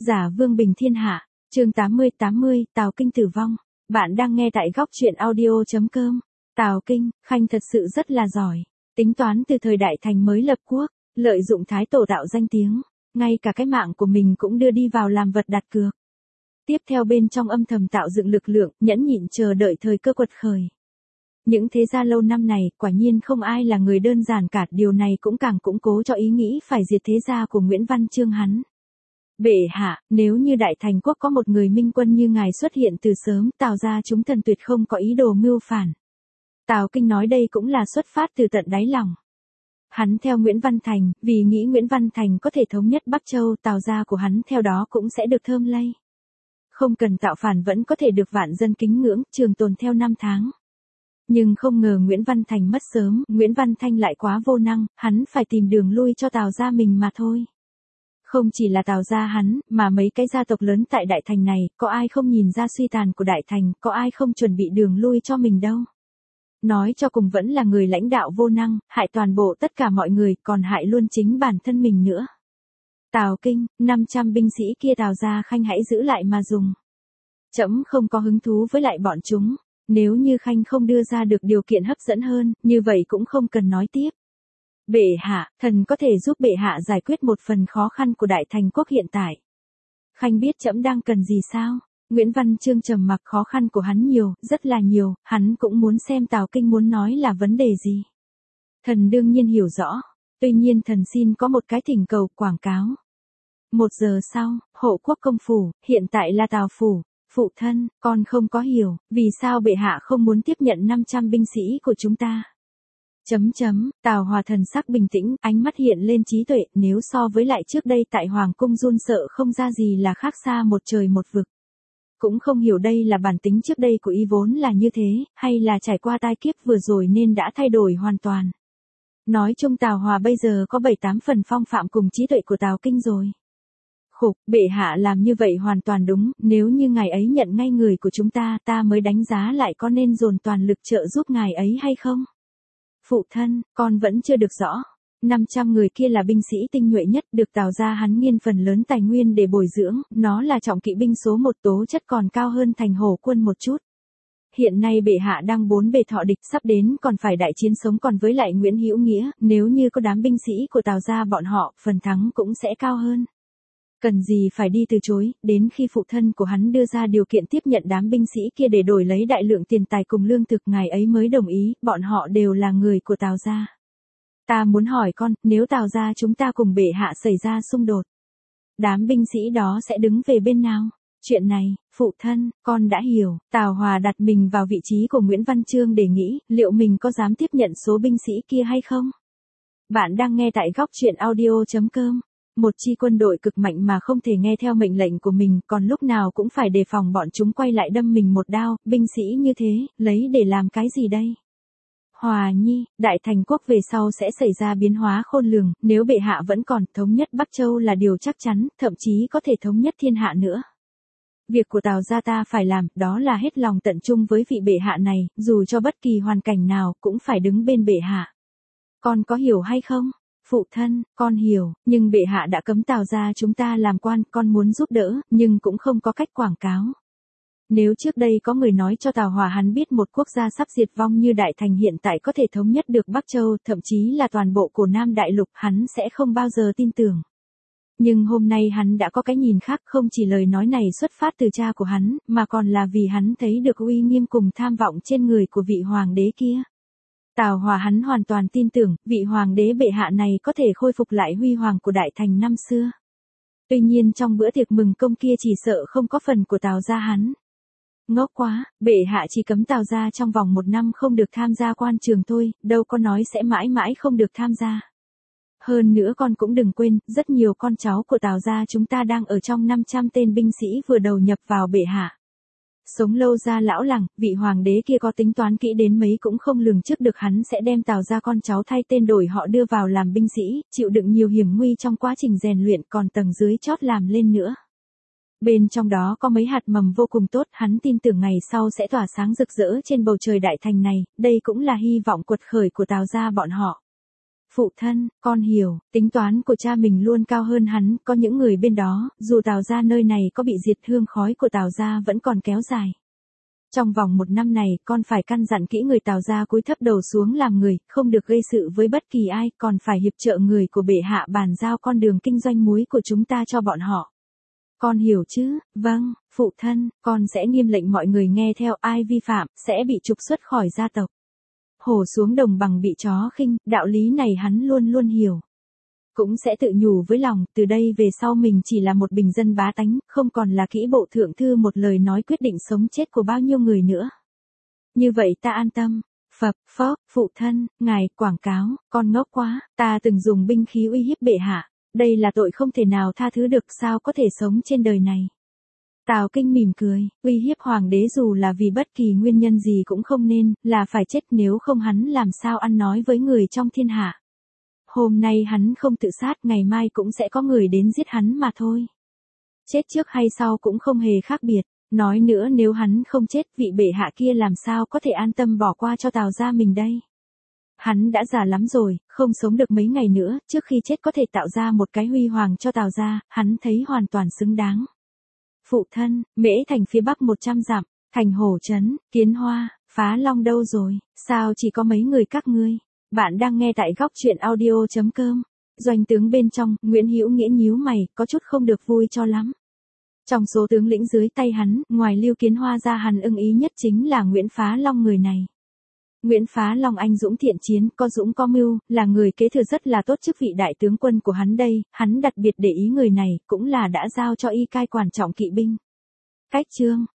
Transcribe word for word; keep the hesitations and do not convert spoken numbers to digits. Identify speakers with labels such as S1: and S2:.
S1: Giả vương bình thiên hạ, chương tám mươi tám mươi, Tào Kinh tử vong. Bạn đang nghe tại góc truyện audio chấm com. Tào Kinh, Khanh thật sự rất là giỏi. Tính toán từ thời Đại Thành mới lập quốc, lợi dụng Thái Tổ tạo danh tiếng, ngay cả cái mạng của mình cũng đưa đi vào làm vật đặt cược. Tiếp theo bên trong âm thầm tạo dựng lực lượng, nhẫn nhịn chờ đợi thời cơ quật khởi. Những thế gia lâu năm này, quả nhiên không ai là người đơn giản cả, điều này cũng càng củng cố cho ý nghĩ phải diệt thế gia của Nguyễn Văn Chương hắn. Bệ hạ, nếu như Đại Thành quốc có một người minh quân như ngài xuất hiện từ sớm, Tào gia chúng thần tuyệt không có ý đồ mưu phản. Tào Kinh nói đây cũng là xuất phát từ tận đáy lòng. Hắn theo Nguyễn Văn Thành, vì nghĩ Nguyễn Văn Thành có thể thống nhất Bắc Châu, Tào gia của hắn theo đó cũng sẽ được thơm lây. Không cần tạo phản vẫn có thể được vạn dân kính ngưỡng, trường tồn theo năm tháng. Nhưng không ngờ Nguyễn Văn Thành mất sớm, Nguyễn Văn Thanh lại quá vô năng, hắn phải tìm đường lui cho Tào gia mình mà thôi. Không chỉ là Tào gia hắn, mà mấy cái gia tộc lớn tại Đại Thành này, có ai không nhìn ra suy tàn của Đại Thành, có ai không chuẩn bị đường lui cho mình đâu. Nói cho cùng vẫn là người lãnh đạo vô năng, hại toàn bộ tất cả mọi người, còn hại luôn chính bản thân mình nữa. Tào Kinh, năm trăm binh sĩ kia Tào gia Khanh hãy giữ lại mà dùng. Trẫm không có hứng thú với lại bọn chúng, nếu như Khanh không đưa ra được điều kiện hấp dẫn hơn, như vậy cũng không cần nói tiếp. Bệ hạ, thần có thể giúp bệ hạ giải quyết một phần khó khăn của Đại Thành quốc hiện tại. Khanh biết trẫm đang cần gì sao? Nguyễn Văn Chương trầm mặc, khó khăn của hắn nhiều, rất là nhiều, hắn cũng muốn xem Tào Kinh muốn nói là vấn đề gì. Thần đương nhiên hiểu rõ, tuy nhiên thần xin có một cái thỉnh cầu, quảng cáo. Một giờ sau, hộ quốc công phủ, hiện tại là Tào phủ. Phụ thân, con không có hiểu, vì sao bệ hạ không muốn tiếp nhận năm trăm binh sĩ của chúng ta. Chấm chấm, Tào Hòa thần sắc bình tĩnh, ánh mắt hiện lên trí tuệ, nếu so với lại trước đây tại Hoàng cung run sợ không ra gì là khác xa một trời một vực. Cũng không hiểu đây là bản tính trước đây của y vốn là như thế, hay là trải qua tai kiếp vừa rồi nên đã thay đổi hoàn toàn. Nói chung Tào Hòa bây giờ có bảy tám phần phong phạm cùng trí tuệ của Tào Kinh rồi. Khục, bệ hạ làm như vậy hoàn toàn đúng, nếu như ngài ấy nhận ngay người của chúng ta, ta mới đánh giá lại có nên dồn toàn lực trợ giúp ngài ấy hay không. Phụ thân, con vẫn chưa được rõ. năm trăm người kia là binh sĩ tinh nhuệ nhất, được Tào gia hắn nghiên phần lớn tài nguyên để bồi dưỡng, nó là trọng kỵ binh số một, tố chất còn cao hơn Thành Hổ quân một chút. Hiện nay bệ hạ đang bốn bề thọ địch, sắp đến còn phải đại chiến sống còn với lại Nguyễn Hữu Nghĩa, nếu như có đám binh sĩ của Tào gia bọn họ, phần thắng cũng sẽ cao hơn. Cần gì phải đi từ chối, đến khi phụ thân của hắn đưa ra điều kiện tiếp nhận đám binh sĩ kia để đổi lấy đại lượng tiền tài cùng lương thực, ngài ấy mới đồng ý, bọn họ đều là người của Tào gia. Ta muốn hỏi con, nếu Tào gia chúng ta cùng bệ hạ xảy ra xung đột, đám binh sĩ đó sẽ đứng về bên nào? Chuyện này, phụ thân, con đã hiểu. Tào Hòa đặt mình vào vị trí của Nguyễn Văn Chương để nghĩ, liệu mình có dám tiếp nhận số binh sĩ kia hay không? Bạn đang nghe tại góc truyện audio chấm com. Một chi quân đội cực mạnh mà không thể nghe theo mệnh lệnh của mình, còn lúc nào cũng phải đề phòng bọn chúng quay lại đâm mình một đao, binh sĩ như thế, lấy để làm cái gì đây? Hòa nhi, Đại Thành quốc về sau sẽ xảy ra biến hóa khôn lường, nếu bệ hạ vẫn còn, thống nhất Bắc Châu là điều chắc chắn, thậm chí có thể thống nhất thiên hạ nữa. Việc của Tào gia ta phải làm, đó là hết lòng tận trung với vị bệ hạ này, dù cho bất kỳ hoàn cảnh nào, cũng phải đứng bên bệ hạ. Con có hiểu hay không? Phụ thân, con hiểu, nhưng bệ hạ đã cấm Tào gia chúng ta làm quan, con muốn giúp đỡ, nhưng cũng không có cách quảng cáo. Nếu trước đây có người nói cho Tào Hòa hắn biết một quốc gia sắp diệt vong như Đại Thành hiện tại có thể thống nhất được Bắc Châu, thậm chí là toàn bộ của Nam Đại Lục, hắn sẽ không bao giờ tin tưởng. Nhưng hôm nay hắn đã có cái nhìn khác, không chỉ lời nói này xuất phát từ cha của hắn, mà còn là vì hắn thấy được uy nghiêm cùng tham vọng trên người của vị hoàng đế kia. Tào Hòa hắn hoàn toàn tin tưởng, vị hoàng đế bệ hạ này có thể khôi phục lại huy hoàng của Đại Thành năm xưa. Tuy nhiên trong bữa tiệc mừng công kia chỉ sợ không có phần của Tào gia hắn. Ngốc quá, bệ hạ chỉ cấm Tào gia trong vòng một năm không được tham gia quan trường thôi, đâu có nói sẽ mãi mãi không được tham gia. Hơn nữa con cũng đừng quên, rất nhiều con cháu của Tào gia chúng ta đang ở trong năm trăm tên binh sĩ vừa đầu nhập vào bệ hạ. Sống lâu ra lão lẳng, vị hoàng đế kia có tính toán kỹ đến mấy cũng không lường trước được hắn sẽ đem Tào gia con cháu thay tên đổi họ đưa vào làm binh sĩ, chịu đựng nhiều hiểm nguy trong quá trình rèn luyện, còn tầng dưới chót làm lên nữa. Bên trong đó có mấy hạt mầm vô cùng tốt, hắn tin tưởng ngày sau sẽ tỏa sáng rực rỡ trên bầu trời Đại Thành này, đây cũng là hy vọng quật khởi của Tào gia bọn họ. Phụ thân, con hiểu, tính toán của cha mình luôn cao hơn hắn, có những người bên đó, dù Tào gia nơi này có bị diệt hương khói của Tào gia vẫn còn kéo dài. Trong vòng một năm này, con phải căn dặn kỹ người Tào gia cúi thấp đầu xuống làm người, không được gây sự với bất kỳ ai, còn phải hiệp trợ người của bệ hạ bàn giao con đường kinh doanh muối của chúng ta cho bọn họ. Con hiểu chứ? Vâng, phụ thân, con sẽ nghiêm lệnh mọi người nghe theo, ai vi phạm, sẽ bị trục xuất khỏi gia tộc. Hổ xuống đồng bằng bị chó khinh, đạo lý này hắn luôn luôn hiểu. Cũng sẽ tự nhủ với lòng, từ đây về sau mình chỉ là một bình dân bá tánh, không còn là kỹ bộ thượng thư một lời nói quyết định sống chết của bao nhiêu người nữa. Như vậy ta an tâm. Phập, phó, phụ thân, ngài, quảng cáo, con ngốc quá, ta từng dùng binh khí uy hiếp bệ hạ. Đây là tội không thể nào tha thứ được, sao có thể sống trên đời này. Tào Kinh mỉm cười, uy hiếp hoàng đế dù là vì bất kỳ nguyên nhân gì cũng không nên, là phải chết, nếu không hắn làm sao ăn nói với người trong thiên hạ. Hôm nay hắn không tự sát, ngày mai cũng sẽ có người đến giết hắn mà thôi. Chết trước hay sau cũng không hề khác biệt, nói nữa nếu hắn không chết, vị bệ hạ kia làm sao có thể an tâm bỏ qua cho Tào gia mình đây. Hắn đã già lắm rồi, không sống được mấy ngày nữa, trước khi chết có thể tạo ra một cái huy hoàng cho Tào gia, hắn thấy hoàn toàn xứng đáng. Phụ thân, Mễ thành phía bắc một trăm dặm, thành Hổ trấn, Kiến Hoa, Phá Long đâu rồi, sao chỉ có mấy người các ngươi? Bạn đang nghe tại góc truyện audio chấm com. Doanh tướng bên trong, Nguyễn Hữu Nghĩa nhíu mày, có chút không được vui cho lắm. Trong số tướng lĩnh dưới tay hắn, ngoài Lưu Kiến Hoa ra, hắn ưng ý nhất chính là Nguyễn Phá Long người này. Nguyễn Phá Long anh dũng thiện chiến, có dũng có mưu, là người kế thừa rất là tốt chức vị đại tướng quân của hắn đây, hắn đặc biệt để ý người này, cũng là đã giao cho y cai quản trọng kỵ binh. Cách chương,